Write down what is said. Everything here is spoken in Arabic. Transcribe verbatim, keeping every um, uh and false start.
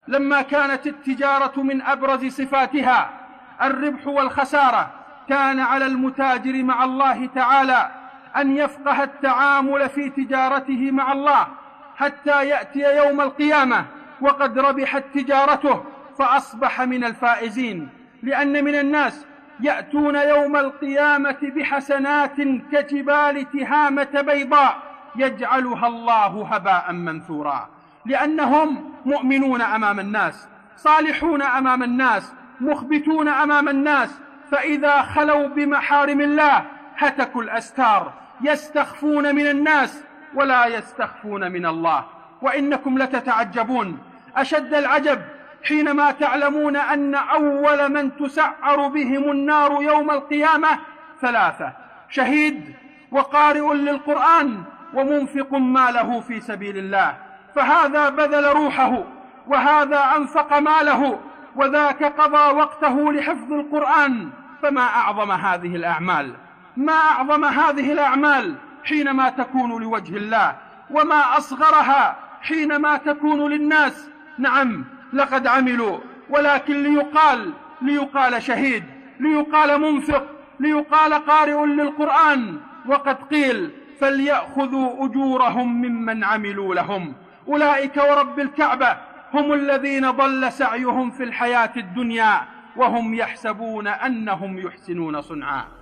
لما كانت التجارة من أبرز صفاتها الربح والخسارة، كان على المتاجر مع الله تعالى أن يفقه التعامل في تجارته مع الله حتى يأتي يوم القيامة وقد ربحت تجارته فأصبح من الفائزين. لأن من الناس يأتون يوم القيامة بحسنات كجبال تهامة بيضاء يجعلها الله هباء منثورا، لأنهم مؤمنون أمام الناس، صالحون أمام الناس، مخبتون أمام الناس، فإذا خلوا بمحارم الله هتكوا الأستار، يستخفون من الناس ولا يستخفون من الله. وإنكم لتتعجبون أشد العجب حينما تعلمون أن أول من تسعر بهم النار يوم القيامة ثلاثة: شهيد، وقارئ للقرآن، ومنفق ماله في سبيل الله. فهذا بذل روحه، وهذا أنفق ماله، وذاك قضى وقته لحفظ القرآن. فما أعظم هذه الأعمال، ما أعظم هذه الأعمال حينما تكون لوجه الله، وما أصغرها حينما تكون للناس. نعم لقد عملوا، ولكن ليقال ليقال شهيد، ليقال منفق، ليقال قارئ للقرآن، وقد قيل فليأخذوا أجورهم ممن عملوا لهم. أولئك ورب الكعبة هم الذين ضل سعيهم في الحياة الدنيا وهم يحسبون أنهم يحسنون صنعا.